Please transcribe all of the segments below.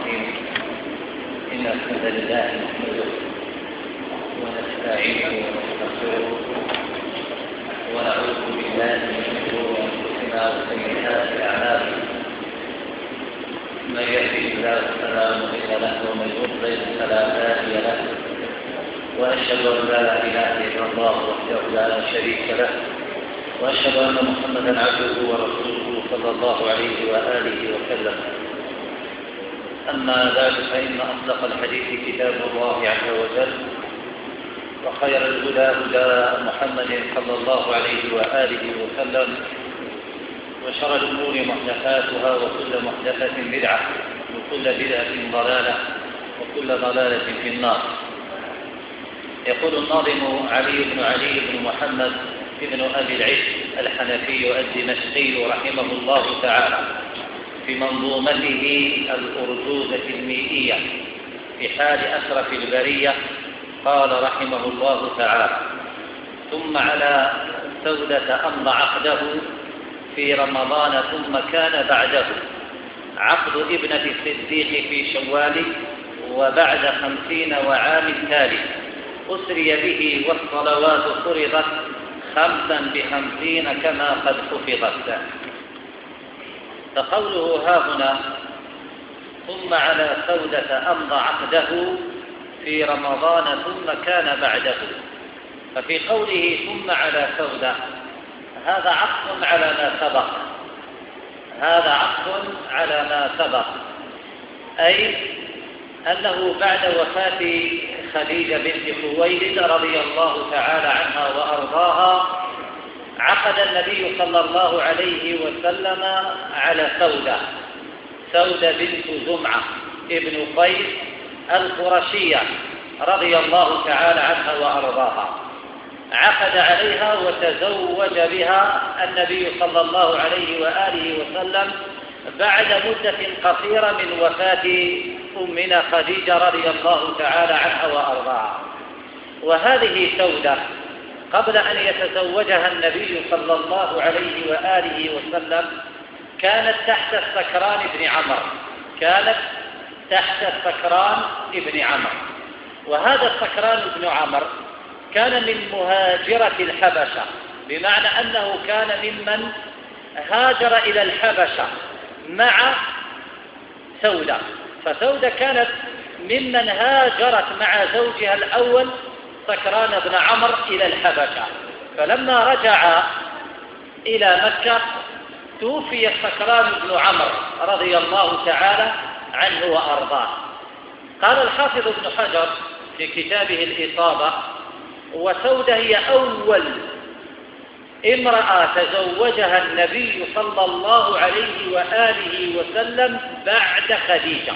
الرحيم. إن الحمد لله نحمده ونستعينه ونستغفره ونعوذ بالله من شرور أنفسنا وسيئات أعمالنا. من يهده الله فلا مضل له ومن يضلل فلا هادي له، وأشهد أن لا إله إلا الله وحده لا شريك له، وأشهد أن محمدا عبده ورسوله صلى الله عليه وآله وسلم. أما بعد، فإن أصدق الحديث كتاب الله عز وجل، وخير الهدى هدى محمد صلى الله عليه وآله وسلم، وشر الأمور محدثاتها، وكل محدثة بدعة، وكل بدعة ضلالة، وكل ضلالة في النار. يقول الناظم علي بن محمد ابن أبي العز الحنفي الدمشقي رحمه الله تعالى في منظومته الأرجوزة المئية في حال أشرف البرية، قال رحمه الله تعالى: ثم على سودة أمضى عقده في رمضان، ثم كان بعده عقد ابنة الصديق في شوال، وبعد 50 وعام تالي أسري به، والصلوات فرضت 5 ب50 كما قد حفظت. فقوله ها هنا ثم على سودة أمضى عقده في رمضان ثم كان بعده، ففي قوله ثم على سودة هذا عطف على ما سبق، هذا عطف على ما سبق، أي أنه بعد وفاة خديجة بنت خويلد رضي الله تعالى عنها وأرضاها عقد النبي صلى الله عليه وسلم على سودة بنت زمعة ابن قيس القرشية رضي الله تعالى عنها وأرضاها، عقد عليها وتزوج بها النبي صلى الله عليه وآله وسلم بعد مدة قصيرة من وفاة أمنا خديجة رضي الله تعالى عنها وأرضاها. وهذه سودة قبل أن يتزوجها النبي صلى الله عليه وآله وسلم كانت تحت السكران بن عمرو، وهذا السكران بن عمرو كان من مهاجرة الحبشة، بمعنى أنه كان ممن هاجر إلى الحبشة مع سودة، فسودة كانت ممن هاجرت مع زوجها الأول سكران بن عمرو إلى الحبشة. فلما رجع إلى مكة توفي سكران بن عمرو رضي الله تعالى عنه وأرضاه. قال الحافظ ابن حجر في كتابه الإصابة: وسودة هي أول امرأة تزوجها النبي صلى الله عليه وآله وسلم بعد خديجة.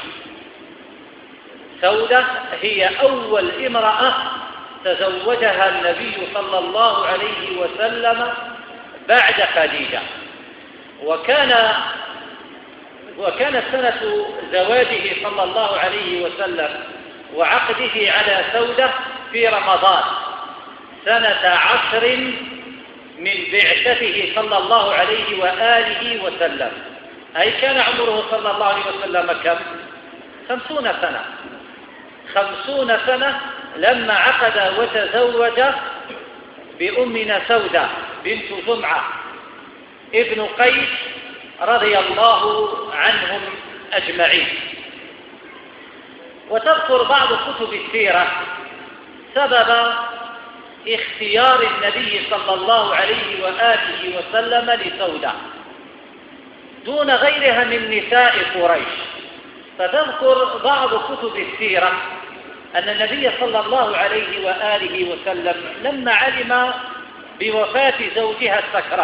سودة هي أول امرأة تزوجها النبي صلى الله عليه وسلم بعد خديجة، وكانت سنة زواجه صلى الله عليه وسلم وعقده على سودة في رمضان سنة 10 من بعثته صلى الله عليه وآله وسلم، أي كان عمره صلى الله عليه وسلم كم؟ 50 سنة لما عقد وتزوج بأمنا سودة بنت زمعة ابن قيس رضي الله عنهم أجمعين. وتذكر بعض كتب السيرة سبب اختيار النبي صلى الله عليه وآله وسلم لسودة دون غيرها من نساء قريش. فتذكر بعض كتب السيرة أن النبي صلى الله عليه وآله وسلم لما علم بوفاة زوجها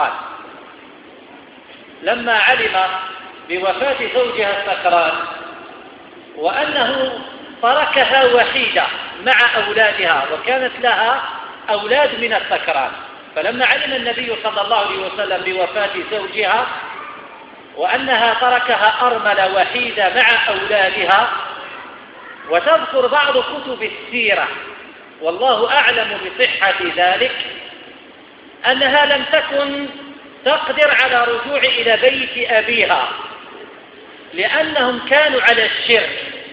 السكران وأنه تركها وحيدة مع أولادها، وكانت لها أولاد من السكران، فلما علم النبي صلى الله عليه وسلم بوفاة زوجها وأنها تركها أرملة وحيدة مع أولادها. وتذكر بعض كتب السيرة والله أعلم بصحة ذلك أنها لم تكن تقدر على رجوع إلى بيت أبيها، لأنهم كانوا على الشرك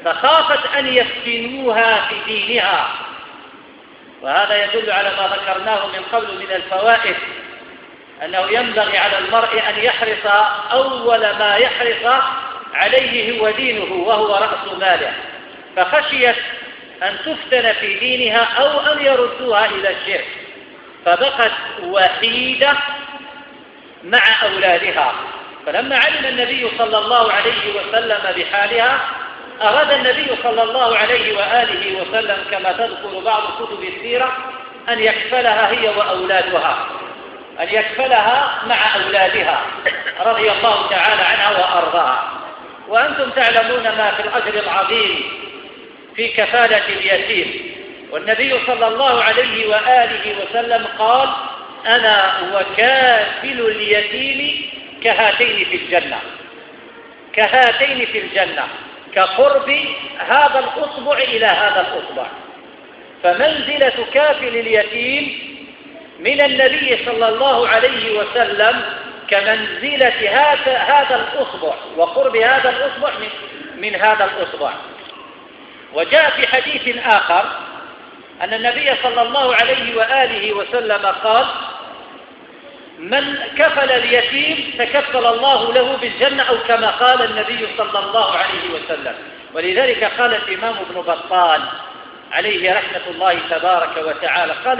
فخافت أن يفتنوها في دينها. وهذا يدل على ما ذكرناه من قبل من الفوائد، أنه ينبغي على المرء أن يحرص أول ما يحرص عليه هو دينه وهو رأس ماله، فخشيت أن تفتن في دينها أو أن يردوها إلى الشرك، فبقت وحيدة مع أولادها. فلما علم النبي صلى الله عليه وسلم بحالها أراد النبي صلى الله عليه وآله وسلم كما تذكر بعض كتب السيرة أن يكفلها هي وأولادها، أن يكفلها مع أولادها رضي الله تعالى عنها وأرضاها. وأنتم تعلمون ما في الأجر العظيم في كفالة اليتيم، والنبي صلى الله عليه وآله وسلم قال: أنا وكافل اليتيم كهاتين في الجنة، كهاتين في الجنة، كقرب هذا الأصبع إلى هذا الأصبع. فمنزلة كافل اليتيم من النبي صلى الله عليه وسلم كمنزلة هذا الأصبع وقرب هذا الأصبع من هذا الأصبع. وجاء في حديث آخر أن النبي صلى الله عليه وآله وسلم قال: من كفل اليتيم تكفل الله له بالجنة، أو كما قال النبي صلى الله عليه وسلم. ولذلك قال الإمام ابن بطال عليه رحمة الله تبارك وتعالى، قال: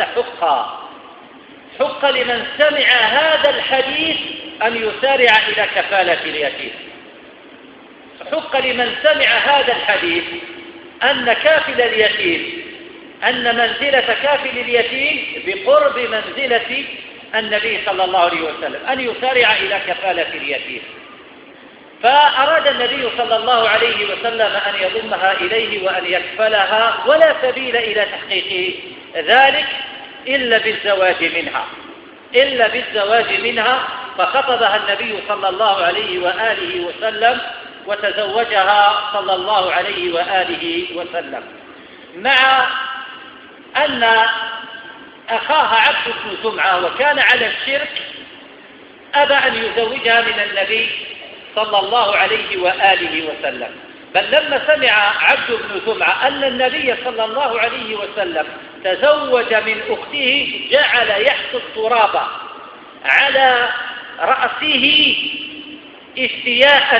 حق لمن سمع هذا الحديث أن يسارع إلى كفالة اليتيم. حق لمن سمع هذا الحديث أن كافل اليتيم، أن منزلة كافل اليتيم بقرب منزلة النبي صلى الله عليه وسلم، أن يسارع إلى كفالة اليتيم. فأراد النبي صلى الله عليه وسلم أن يضمها إليه وأن يكفلها، ولا سبيل إلى تحقيق ذلك إلا بالزواج منها، فخطبها النبي صلى الله عليه وآله وسلم وتزوجها صلى الله عليه وآله وسلم، مع أن أخاها عبد بن زمعة وكان على الشرك أبى أن يزوجها من النبي صلى الله عليه وآله وسلم. بل لما سمع عبد بن زمعة أن النبي صلى الله عليه وسلم تزوج من أخته جعل يحث التراب على رأسه استياء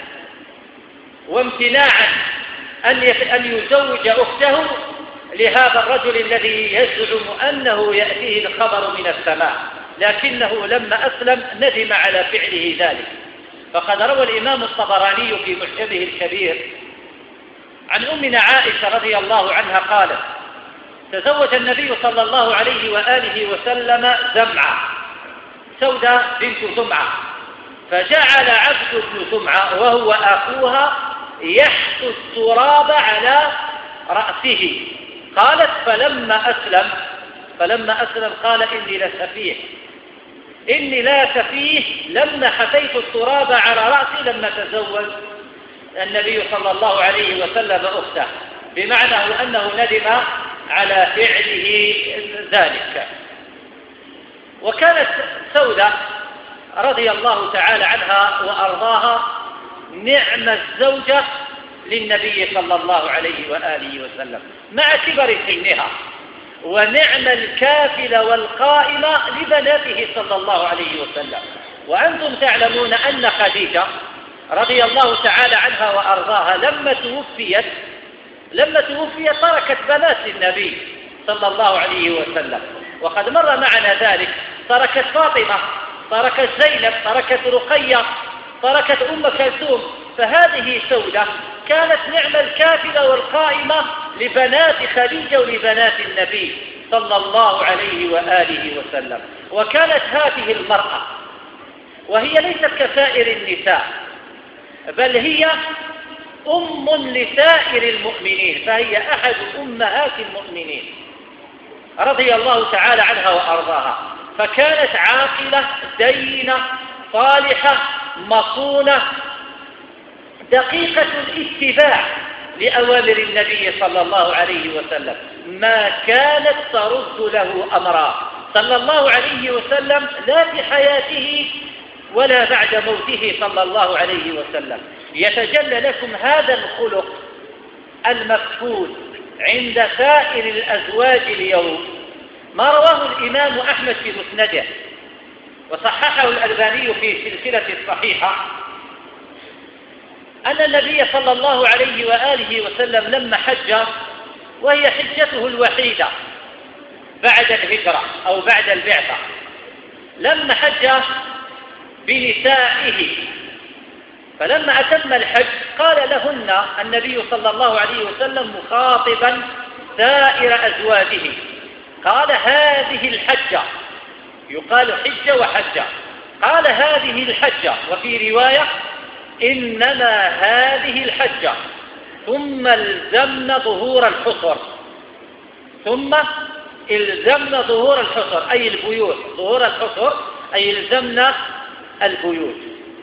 وامتناعا أن يزوج أخته لهذا الرجل الذي يزعم أنه يأتيه الخبر من السماء، لكنه لما أسلم ندم على فعله ذلك. فقد روى الإمام الطبراني في معجمه الكبير عن أمنا عائشة رضي الله عنها قالت: تزوج النبي صلى الله عليه وآله وسلم زمعة، سودة بنت زمعة، فجعل عبد بن زمعة وهو أخوها يحث التراب على رأسه. قالت: فلما أسلم قال: إني لا سفيه لما حثيت التراب على رأسي لما تزوج النبي صلى الله عليه وسلم أخته، بمعنى أنه ندم على فعله ذلك. وكانت سودة رضي الله تعالى عنها وأرضاها نعم الزوجة للنبي صلى الله عليه وآله وسلم مع كبر سنها، ونعم الكافل والقائمة لبناته صلى الله عليه وسلم. وأنتم تعلمون أن خديجة رضي الله تعالى عنها وأرضاها لما توفيت تركت بنات النبي صلى الله عليه وسلم، وقد مر معنا ذلك. تركت فاطمة، تركت زينب، تركت رقية، تركت أم كلثوم. فهذه سودة كانت نعم الكافلة والقائمة لبنات خديجة ولبنات النبي صلى الله عليه وآله وسلم. وكانت هذه المرأة وهي ليست كسائر النساء، بل هي أم لسائر المؤمنين، فهي أحد أمهات المؤمنين رضي الله تعالى عنها وأرضاها. فكانت عاقلة دينة صالحة مصونة دقيقة الاتباع لأوامر النبي صلى الله عليه وسلم، ما كانت ترد له أمرا صلى الله عليه وسلم، لا في حياته ولا بعد موته صلى الله عليه وسلم. يتجلى لكم هذا الخلق المفقود عند سائر الأزواج اليوم ما رواه الإمام أحمد في مسنده وصححه الألباني في سلسلة الصحيحة، أن النبي صلى الله عليه وآله وسلم لما حج وهي حجته الوحيدة بعد الهجرة أو بعد البعثة، لما حج بنسائه، فلما أتم الحج قال لهن النبي صلى الله عليه وسلم مخاطبا سائر أزواجه، قال هذه الحجة، يقال حجة وحجة، قال هذه الحجة، وفي رواية إنما هذه الحجة، ثم الزمن ظهور الحصر، ثم الزمن ظهور الحصر أي البيوت، ظهور الحصر أي الزمن البيوت.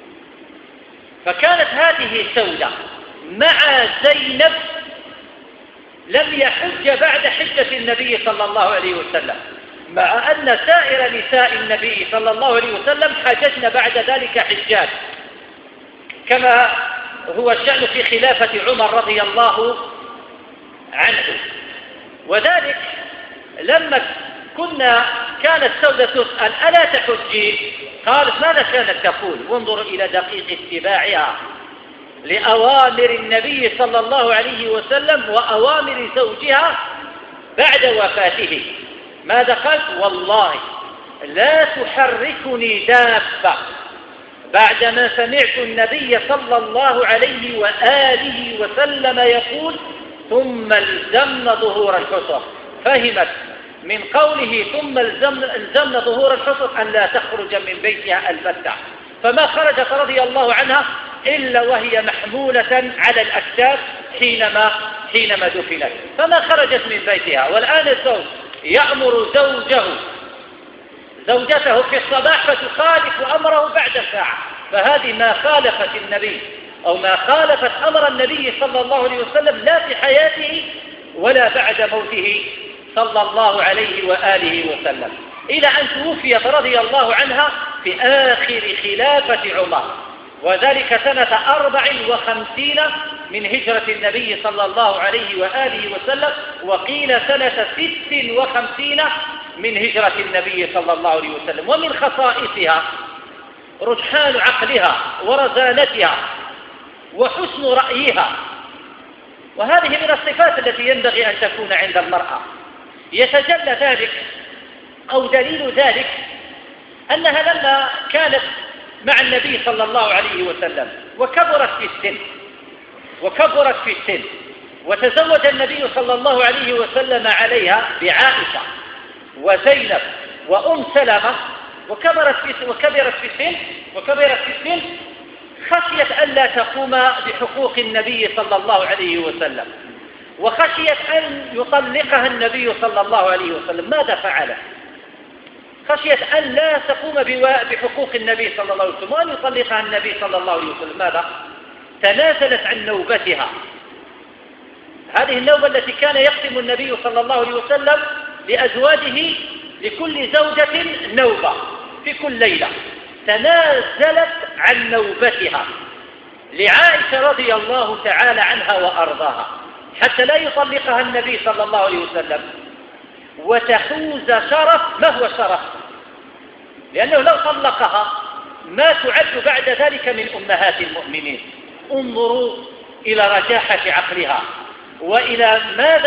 فكانت هذه سودة مع زينب لم يحج بعد حجة النبي صلى الله عليه وسلم، مع أن سائر نساء النبي صلى الله عليه وسلم حججن بعد ذلك حجات، كما هو الشأن في خلافة عمر رضي الله عنه. وذلك لما كانت سودة تسأل ألا تحجين؟ قالت ماذا كانت تقول؟ وانظروا إلى دقيق اتباعها لأوامر النبي صلى الله عليه وسلم وأوامر زوجها بعد وفاته. ماذا قالت؟ والله لا تحركني دابة بعدما سمعت النبي صلى الله عليه وآله وسلم يقول ثم الزمن ظهور الحصر، فهمت من قوله ثم الزمن ظهور الحصر أن لا تخرج من بيتها البتة، فما خرجت رضي الله عنها إلا وهي محمولة على الأكتاف حينما دفنت، فما خرجت من بيتها. والآن الزوج يأمر زوجته في الصباح فتخالف أمره بعد ساعة، فهذه ما خالفت النبي أو ما خالفت أمر النبي صلى الله عليه وسلم لا في حياته ولا بعد موته صلى الله عليه وآله وسلم، إلى أن توفيت رضي الله عنها في آخر خلافة عمر، وذلك سنة 54 من هجرة النبي صلى الله عليه وآله وسلم، وقيل سنة 56 من هجرة النبي صلى الله عليه وسلم. ومن خصائصها رجحان عقلها ورزانتها وحسن رأيها، وهذه من الصفات التي ينبغي أن تكون عند المرأة. يتجلى ذلك أو دليل ذلك أنها لما كانت مع النبي صلى الله عليه وسلم وكبرت في السن وتزوج النبي صلى الله عليه وسلم عليها بعائشة وزينب وأم سلمة وكبرت في السن خشيت ألا تقوم بحقوق النبي صلى الله عليه وسلم، وخشيت أن يطلقها النبي صلى الله عليه وسلم. ماذا فعلت؟ خشيت أن لا تقوم بحقوق النبي صلى الله عليه وسلم وأن يطلقها النبي صلى الله عليه وسلم. ماذا؟ تنازلت عن نوبتها، هذه النوبة التي كان يقسم النبي صلى الله عليه وسلم لأزواجه لكل زوجة نوبة في كل ليلة، تنازلت عن نوبتها لعائشة رضي الله تعالى عنها وأرضاها حتى لا يطلقها النبي صلى الله عليه وسلم وتحوز شرف. ما هو شرف؟ لأنه لو طلقها ما تعد بعد ذلك من أمهات المؤمنين. انظروا إلى رجاحة عقلها وإلى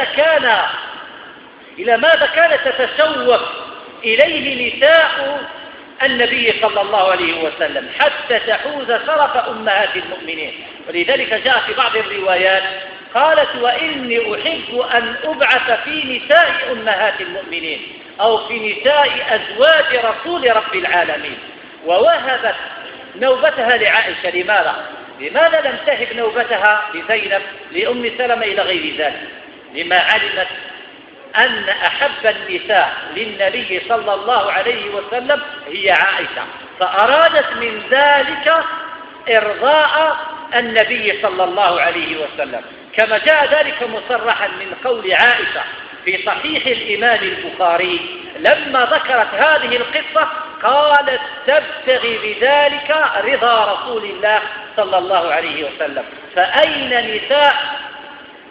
ماذا كانت تتشوق إليه نساء النبي صلى الله عليه وسلم حتى تحوز شرف أمهات المؤمنين. ولذلك جاء في بعض الروايات قالت وإني أحب أن أبعث في نساء أمهات المؤمنين أو في نساء أزواج رسول رب العالمين. ووهبت نوبتها لعائشة. لماذا لم تهب نوبتها لزينب لأم سلمة إلى غير ذلك؟ لما علمت أن أحب النساء للنبي صلى الله عليه وسلم هي عائشة، فأرادت من ذلك إرضاء النبي صلى الله عليه وسلم، كما جاء ذلك مصرحا من قول عائشة في صحيح الإمام البخاري لما ذكرت هذه القصة قالت تبتغي بذلك رضا رسول الله صلى الله عليه وسلم. فأين نساء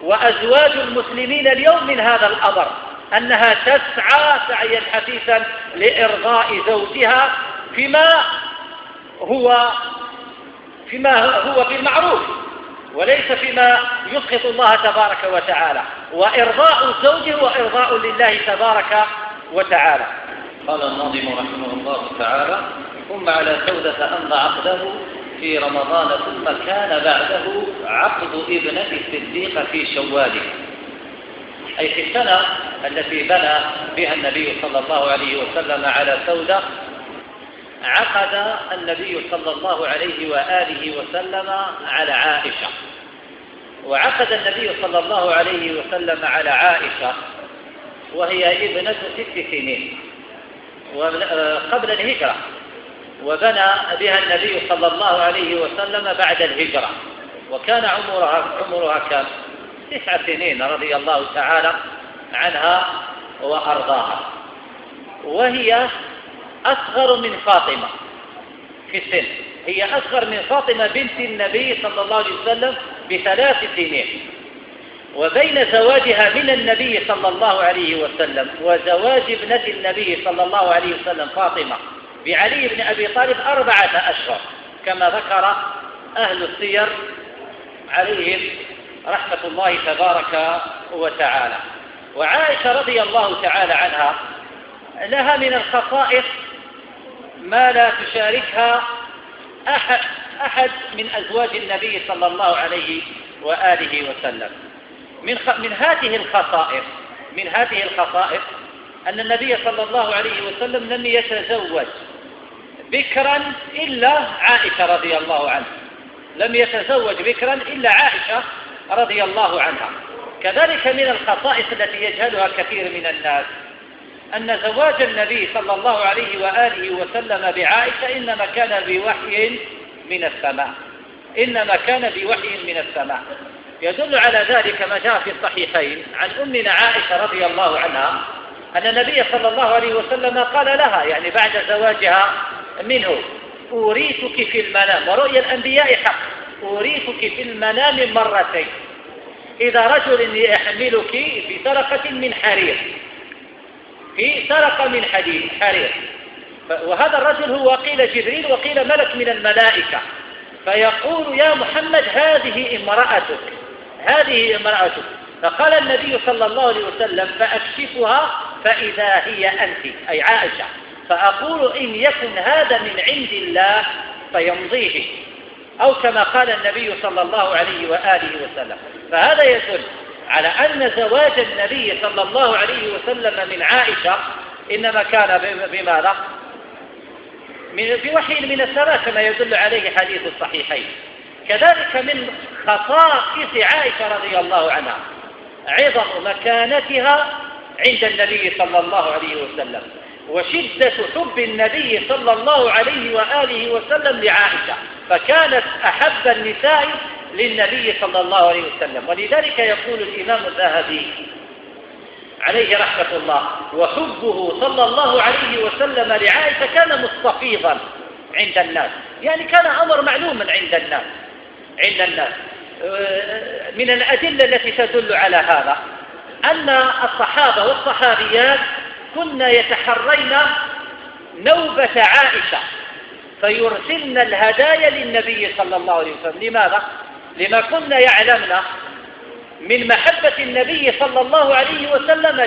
وأزواج المسلمين اليوم من هذا الأمر، أنها تسعى سعيا حثيثا لإرضاء زوجها فيما هو بالمعروف، وليس فيما يسخط الله تبارك وتعالى، وإرضاء الزوج وإرضاء لله تبارك وتعالى. قال الناظم رحمه الله تعالى: ثم على سودة أمضى عقده في رمضان، ثم كان بعده عقد ابنة الصديق في شوال. أي في السنة التي بنى بها النبي صلى الله عليه وسلم على سودة، عقد النبي صلى الله عليه وآله وسلم على عائشة، وعقد النبي صلى الله عليه وسلم على عائشة وهي ابنة 6 سنين قبل الهجرة، وبنى بها النبي صلى الله عليه وسلم بعد الهجرة، وكان عمرها كم 9 سنين رضي الله تعالى عنها وأرضاها، وهي أصغر من فاطمة في السن، هي أصغر من فاطمة بنت النبي صلى الله عليه وسلم ب3 سنين. وبين زواجها من النبي صلى الله عليه وسلم وزواج ابنة النبي صلى الله عليه وسلم فاطمة بعلي بن أبي طالب 4 أشهر، كما ذكر أهل السير عليهم رحمة الله تبارك وتعالى. وعائشة رضي الله تعالى عنها لها من الخصائص ما لا تشاركها أحد من أزواج النبي صلى الله عليه وآله وسلم. من هذه الخصائص أن النبي صلى الله عليه وسلم لم يتزوج بكرا إلا عائشة رضي الله عنها، لم يتزوج بكرا إلا عائشة رضي الله عنها. كذلك من الخصائص التي يجهلها كثير من الناس أن زواج النبي صلى الله عليه وآله وسلم بعائشة إنما كان بوحي من السماء، يدل على ذلك ما جاء في الصحيحين عن أمنا عائشة رضي الله عنها أن النبي صلى الله عليه وسلم قال لها، يعني بعد زواجها منه: أوريتك في المنام، ورؤيا الأنبياء حق، أوريتك في المنام 2 إذا رجل يحملك في سرقة من حرير، في سرقة من حرير، وهذا الرجل هو قيل جبريل وقيل ملك من الملائكة، فيقول: يا محمد هذه امرأتك. فقال النبي صلى الله عليه وسلم: فأكشفها فإذا هي أنت، أي عائشة، فأقول: إن يكن هذا من عند الله فيمضيه، أو كما قال النبي صلى الله عليه وآله وسلم. فهذا يدل على أن زواج النبي صلى الله عليه وسلم من عائشة إنما كان بماذا؟ بوحي من السماء، كما يدل عليه حديث الصحيحين. كذلك من خصائص عائشة رضي الله عنها عظم مكانتها عند النبي صلى الله عليه وسلم، وشدة حب النبي صلى الله عليه وآله وسلم لعائشة، فكانت أحب النساء للنبي صلى الله عليه وسلم. ولذلك يقول الإمام الذهبي عليه رحمة الله: وحبه صلى الله عليه وسلم لعائشة كان مستفيضا عند الناس، يعني كان أمر معلوما عند الناس. من الأدلة التي تدل على هذا أن الصحابة والصحابيات كنا يتحرين نوبة عائشة فيرسلن الهدايا للنبي صلى الله عليه وسلم. لماذا؟ لما كنا يعلمن من محبة النبي صلى الله عليه وسلم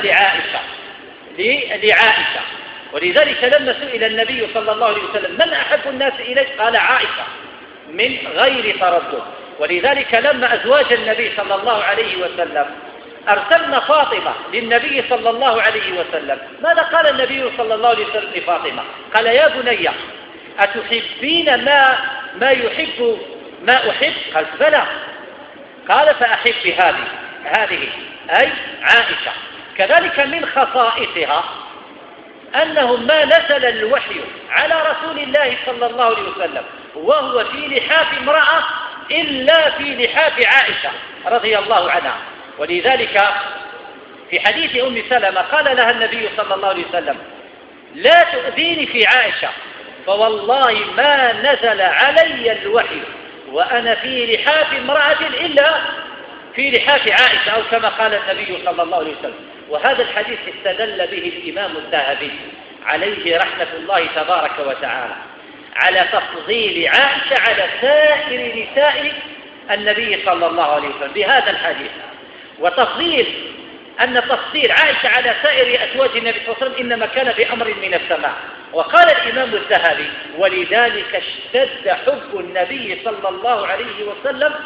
لعائشة. ولذلك لما سئل النبي صلى الله عليه وسلم: من أحب الناس إليك؟ قال: عائشة، من غير تردد. ولذلك لما أزواج النبي صلى الله عليه وسلم أرسلنا فاطمة للنبي صلى الله عليه وسلم، ماذا قال النبي صلى الله عليه وسلم لفاطمة؟ قال: يا بني، أتحبين ما يحب ما أحب؟ قالت: بلى. قال: فأحب هذه أي عائشة. كذلك من خصائصها أنه ما نزل الوحي على رسول الله صلى الله عليه وسلم وهو في لحاف امرأة إلا في لحاف عائشة رضي الله عنها. ولذلك في حديث أم سلمة قال لها النبي صلى الله عليه وسلم: لا تؤذيني في عائشة، فوالله ما نزل علي الوحي وأنا في لحاف امرأة في لحاف عائشة أو كما قال النبي صلى الله عليه وسلم. وهذا الحديث استدل به الإمام الذهبي عليه رحمة الله تبارك وتعالى على تفضيل عائشة على سائر نساء النبي صلى الله عليه وسلم بهذا الحديث، وتفضيل أن تفضيل عائشة على سائر أزواج النبي صلى الله عليه وسلم إنما كان بأمر من السماء. وقال الإمام الذهبي: ولذلك اشتد حب النبي صلى الله عليه وسلم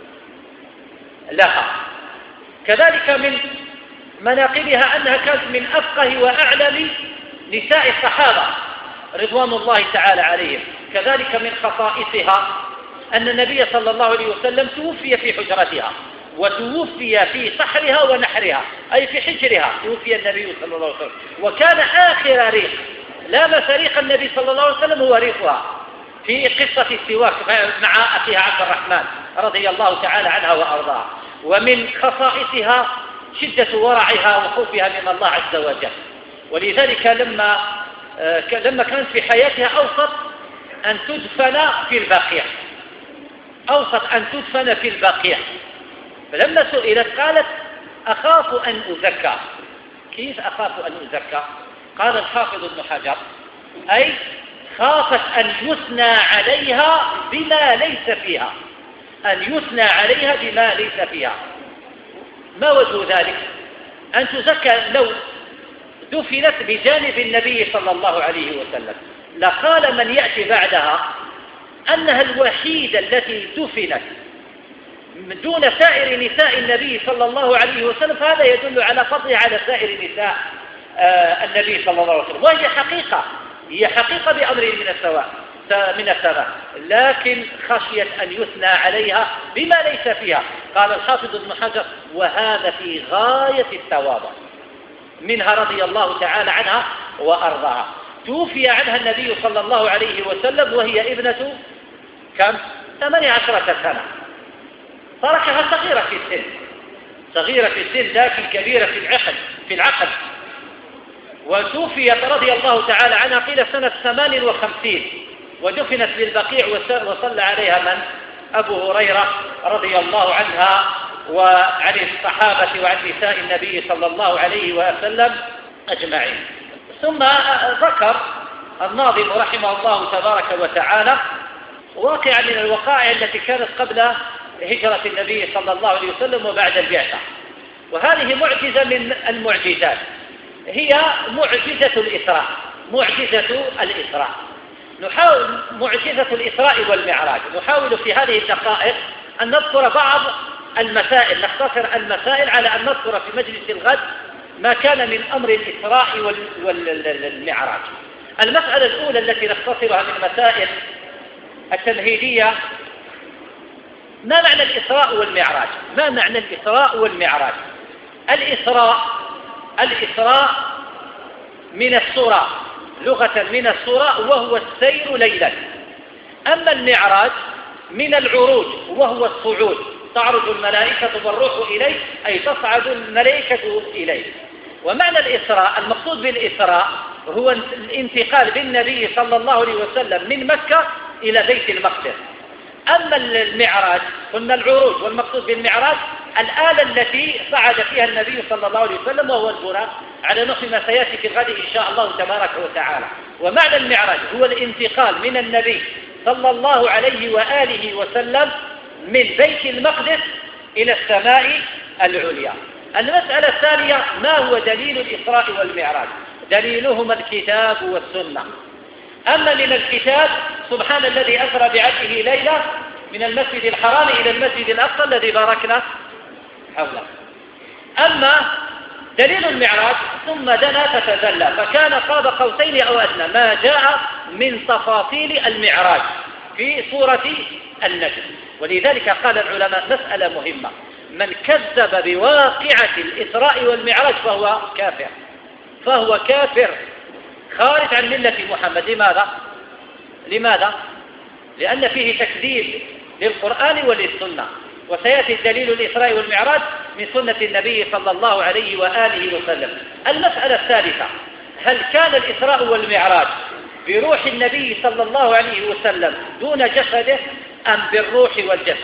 لها. كذلك من مناقبها أنها كانت من أفقه وأعلم نساء الصحابة رضوان الله تعالى عليهم. كذلك من خصائصها أن النبي صلى الله عليه وسلم توفي في حجرتها، وتوفي في صحرها ونحرها، أي في حجرها توفي النبي صلى الله عليه وسلم، وكان آخر ريق لامس ريق النبي صلى الله عليه وسلم هو ريقها في قصة السواك مع أخيها عبد الرحمن رضي الله تعالى عنها وأرضاها. ومن خصائصها شدة ورعها وخوفها من الله عز وجل، ولذلك لما كانت في حياتها أوصت أن تدفن في البقيع، أوصت أن تدفن في البقيع. فلما سئلت قالت: أخاف أن أزكى. كيف أخاف أن أزكى؟ قال الحافظ ابن حجر: أي خافت أن يثنى عليها بما ليس فيها، أن يثنى عليها بما ليس فيها. ما وجه ذلك؟ أن تزكى لو دفنت بجانب النبي صلى الله عليه وسلم لقال من يأتي بعدها أنها الوحيدة التي دفنت دون سائر نساء النبي صلى الله عليه وسلم، فهذا يدل على فضلها على سائر نساء النبي صلى الله عليه وسلم. وهي حقيقة، هي حقيقة بأمر من السماء، لكن خشيت أن يثنى عليها بما ليس فيها. قال الحافظ ابن حجر: وهذا في غاية التواضع منها رضي الله تعالى عنها وأرضاها. توفي عنها النبي صلى الله عليه وسلم وهي ابنة كم؟ 18 سنة. تركها صغيرة في السن، صغيرة في السن لكن كبيرة في العقل. وتوفيت رضي الله تعالى عنها قيل سنة 58، ودفنت بالبقيع وصلى عليها من؟ أبو هريرة رضي الله عنها وعن الصحابة وعن نساء النبي صلى الله عليه وسلم أجمعين. ثم ذكر الناظم رحمه الله تبارك وتعالى واقعا من الوقائع التي كانت قبل هجرة النبي صلى الله عليه وسلم وبعد البعثة، وهذه معجزة من المعجزات، هي معجزة الإسراء. معجزة الإسراء والمعراج. نحاول في هذه الدقائق أن نذكر بعض المسائل، نختصر المسائل على أن نذكر في مجلس الغد ما كان من أمر الإسراء والمعراج. المسألة الأولى التي نختصرها من مسائل التمهيدية: ما معنى الإسراء والمعراج؟ ما معنى الإسراء والمعراج؟ الإسراء من السراء، لغة من السراء وهو السير ليلا. أما المعراج من العروج وهو الصعود، تعرج الملائكة والروح إليه، أي تصعد الملائكة إليه. ومعنى الإسراء، المقصود بالإسراء هو الانتقال بالنبي صلى الله عليه وسلم من مكة إلى بيت المقدس. أما المعراج قلنا العروج، والمقصود بالمعراج الآلة التي صعد فيها النبي صلى الله عليه وسلم وهو البراق، على نحو ما سيأتي في الغد إن شاء الله تبارك وتعالى. ومعنى المعراج هو الانتقال من النبي صلى الله عليه وآله وسلم من بيت المقدس إلى السماء العليا. المسألة الثانية: ما هو دليل الإسراء والمعراج؟ دليلهما الكتاب والسنة. أما من الكتاب: سبحان الذي أسرى بعبده ليلة من المسجد الحرام إلى المسجد الأقصى الذي باركنا حوله. أما دليل المعراج: ثم دنا فتدلى فكان قاب قوسين أو أدنى، ما جاء من تفاصيل المعراج في سورة النجم. ولذلك قال العلماء مسألة مهمة: من كذب بواقعة الإسراء والمعراج فهو كافر خارج عن ملة محمد. لماذا؟ لأن فيه تكذيب للقرآن وللسنة، وسيأتي الدليل الإسراء والمعراج من سنة النبي صلى الله عليه وآله وسلم. المسألة الثالثة: هل كان الإسراء والمعراج بروح النبي صلى الله عليه وسلم دون جسده أم بالروح والجسد؟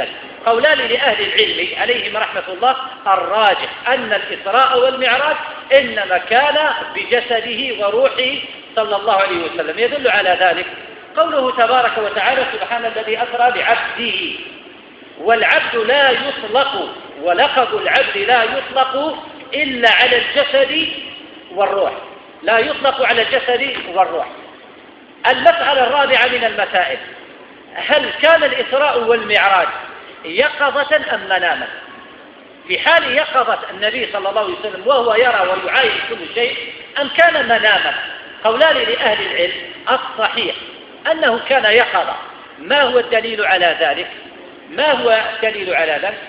قولان لأهل العلم عليهم رحمة الله، الراجح أن الإسراء والمعراج إنما كان بجسده وروحه صلى الله عليه وسلم. يدل على ذلك قوله تبارك وتعالى: سبحان الذي أسرى بعبده. والعبد لا يطلق، ولقب العبد لا يطلق إلا على الجسد والروح، لا يطلق على الجسد والروح. المسألة الرابعة من المسائل: هل كان الإسراء والمعراج يقظة أم مناما؟ في حال يقظة النبي صلى الله عليه وسلم وهو يرى ويعاين كل شيء، أم كان مناما؟ قولان لأهل العلم. الصحيح أنه كان يقظة. ما هو الدليل على ذلك؟ ما هو الدليل على ذلك؟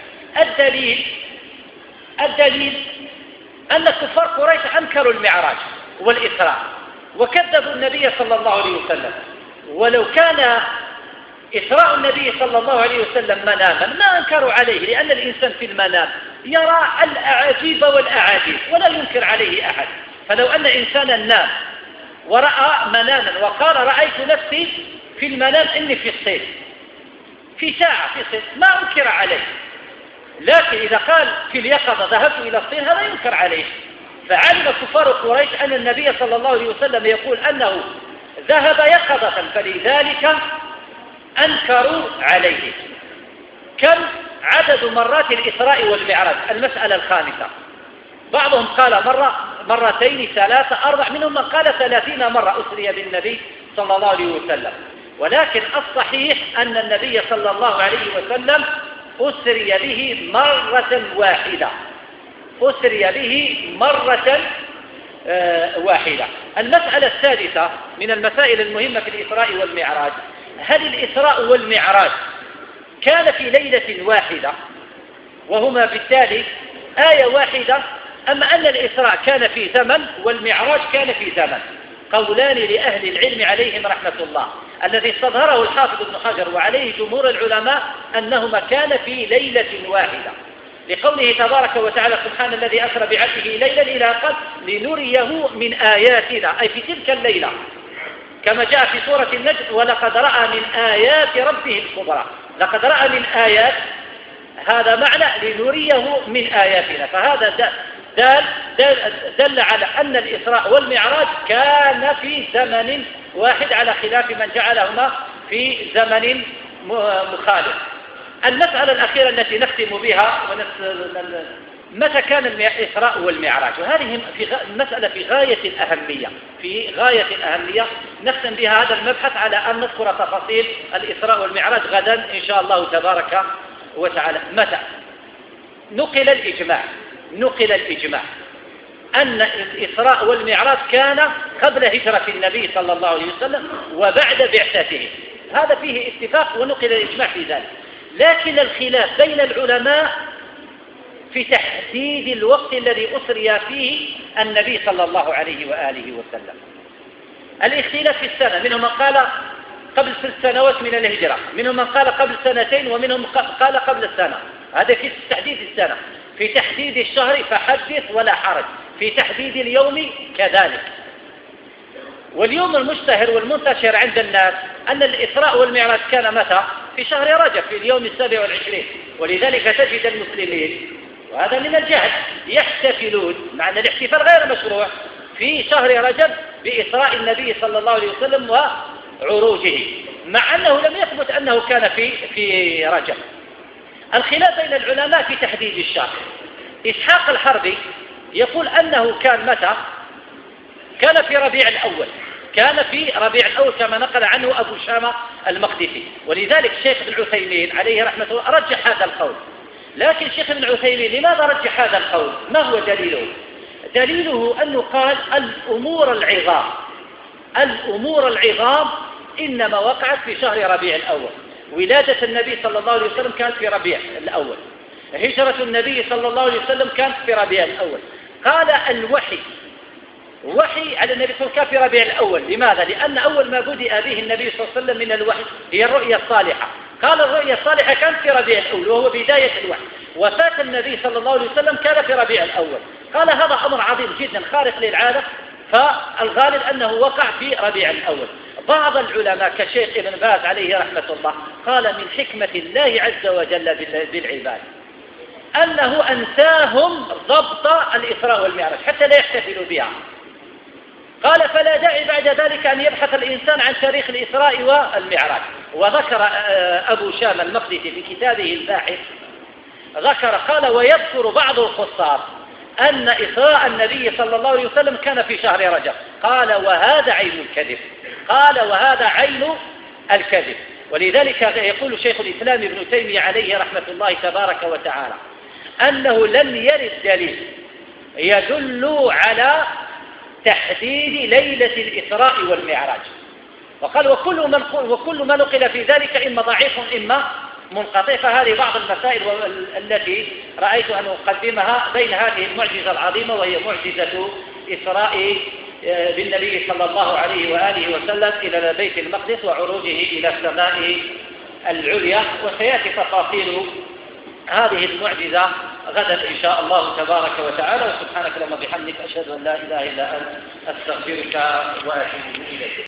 الدليل أن كفار قريش أنكروا المعراج والإسراء وكذبوا النبي صلى الله عليه وسلم. ولو كان إسراء النبي صلى الله عليه وسلم مناما ما أنكروا عليه، لأن الإنسان في المنام يرى الأعاجيب والأعاجيب ولا ينكر عليه أحد. فلو أن إنسانا نام ورأى مناما وقال: رأيت نفسي في المنام إني في الصيد، في ساعة في الصيد، ما أنكر عليه. لكن إذا قال في اليقظة ذهبت إلى الصيد، هذا ينكر عليه. فعلم كفار قريش أن النبي صلى الله عليه وسلم يقول أنه ذهب يقظة، فلذلك أنكروا عليه. كم عدد مرات الإسراء والمعراج؟ المسألة الخامسة. بعضهم قال مرة، مرتين، ثلاثة، أربع، منهم من قال 30 مرة أسري بالنبي صلى الله عليه وسلم. ولكن الصحيح أن النبي صلى الله عليه وسلم أسري به مرة واحدة، أسري به مرة واحدة. المسألة السادسة من المسائل المهمة في الإسراء والمعراج: هل الإسراء والمعراج كان في ليلة واحدة وهما بالتالي آية واحدة، أما أن الإسراء كان في زمن والمعراج كان في زمن؟ قولان لأهل العلم عليهم رحمة الله. الذي استظهره الحافظ ابن حجر وعليه جمهور العلماء أنهما كان في ليلة واحدة، لقوله تبارك وتعالى: سبحان الذي أسرى بعبده ليلا إلى قد لنريه من آياتنا، أي في تلك الليلة، كما جاء في سورة النجم: ولقد رأى من آيات ربه الكبرى. لقد رأى من آيات، هذا معنى لنريه من آياتنا. فهذا دل على أن الإسراء والمعراج كان في زمن واحد، على خلاف من جعلهما في زمن مخالف. المسألة الأخيرة التي نختم بها: متى كان الإسراء والمعراج؟ وهذه المسألة في غاية الأهمية، في غاية الأهمية. نختم بها هذا المبحث على أن نذكر تفاصيل الإسراء والمعراج غدا إن شاء الله تبارك وتعالى. متى؟ نقل الإجماع أن الإسراء والمعراج كان قبل هجرة النبي صلى الله عليه وسلم وبعد بعثته، هذا فيه اتفاق ونقل الإجماع في ذلك. لكن الخلاف بين العلماء في تحديد الوقت الذي أسري فيه النبي صلى الله عليه وآله وسلم. الاختلاف في السنة، منهم من قال قبل 6 سنوات من الهجرة، منهم من قال قبل 2 ومنهم قال قبل السنة. هذا في تحديد السنة. في تحديد الشهر فحدث ولا حرج، في تحديد اليوم كذلك. واليوم المشتهر والمنتشر عند الناس أن الإسراء والمعراج كان متى؟ في شهر رجب، في اليوم 27. ولذلك تجد المسلمين، وهذا من الجهل، يحتفلون، مع أن الاحتفال غير مشروع، في شهر رجب بإسراء النبي صلى الله عليه وسلم وعروجه، مع أنه لم يثبت أنه كان في رجب. الخلاف بين العلماء في تحديد الشهر. إسحاق الحربي يقول أنه كان متى؟ كان في ربيع الأول، كان في ربيع الأول كما نقل عنه أبو شامة المقدسي. ولذلك الشيخ ابن عثيمين عليه رحمة الله رجح هذا القول. لكن الشيخ ابن عثيمين لماذا رجح هذا القول؟ ما هو دليله؟ دليله أنه قال: الأمور العظام إنما وقعت في شهر ربيع الأول. ولادة النبي صلى الله عليه وسلم كانت في ربيع الأول، هجرة النبي صلى الله عليه وسلم كانت في ربيع الأول. قال: وحي على النبي صلى الله عليه وسلم كان في ربيع الأول. لماذا؟ لأن أول ما بدأ به النبي صلى الله عليه وسلم من الوحي هي الرؤيا الصالحة. قال: الرؤيا الصالحة كانت في ربيع الأول وهو بداية الوحي. وفاة النبي صلى الله عليه وسلم كان في ربيع الأول. قال: هذا أمر عظيم جدا خارق للعادة، فالغالب أنه وقع في ربيع الأول. بعض العلماء كشيخ ابن باز عليه رحمة الله قال من حكمة الله عز وجل بالعباد أنه أنساهم ضبط الإسراء والمعراج حتى لا يحتفلوا بها. قال فلا داعي بعد ذلك أن يبحث الإنسان عن تاريخ الإسراء والمعراج. وذكر أبو شام المقدسي في كتابه الباحث قال ويذكر بعض الخصاص أن إسراء النبي صلى الله عليه وسلم كان في شهر رجب. قال وهذا عين الكذب. ولذلك يقول شيخ الإسلام ابن تيمية عليه رحمة الله تبارك وتعالى أنه لم يرد دليل يدل على تحديد ليلة الإسراء والمعراج. وقال وكل ما نقل في ذلك إما ضعيف إما منقطع. فهذه بعض المسائل التي رأيت أن أقدمها بين هذه المعجزة العظيمة وهي معجزة إسراء بالنبي صلى الله عليه وآله وسلم إلى بيت المقدس وعروجه إلى السماء العليا. وسيأتي تفاصيل هذه المعجزة غدا إن شاء الله تبارك وتعالى. وسبحانك اللهم وبحمدك أشهد أن لا إله إلا أنت أستغفرك وأتوب إليك.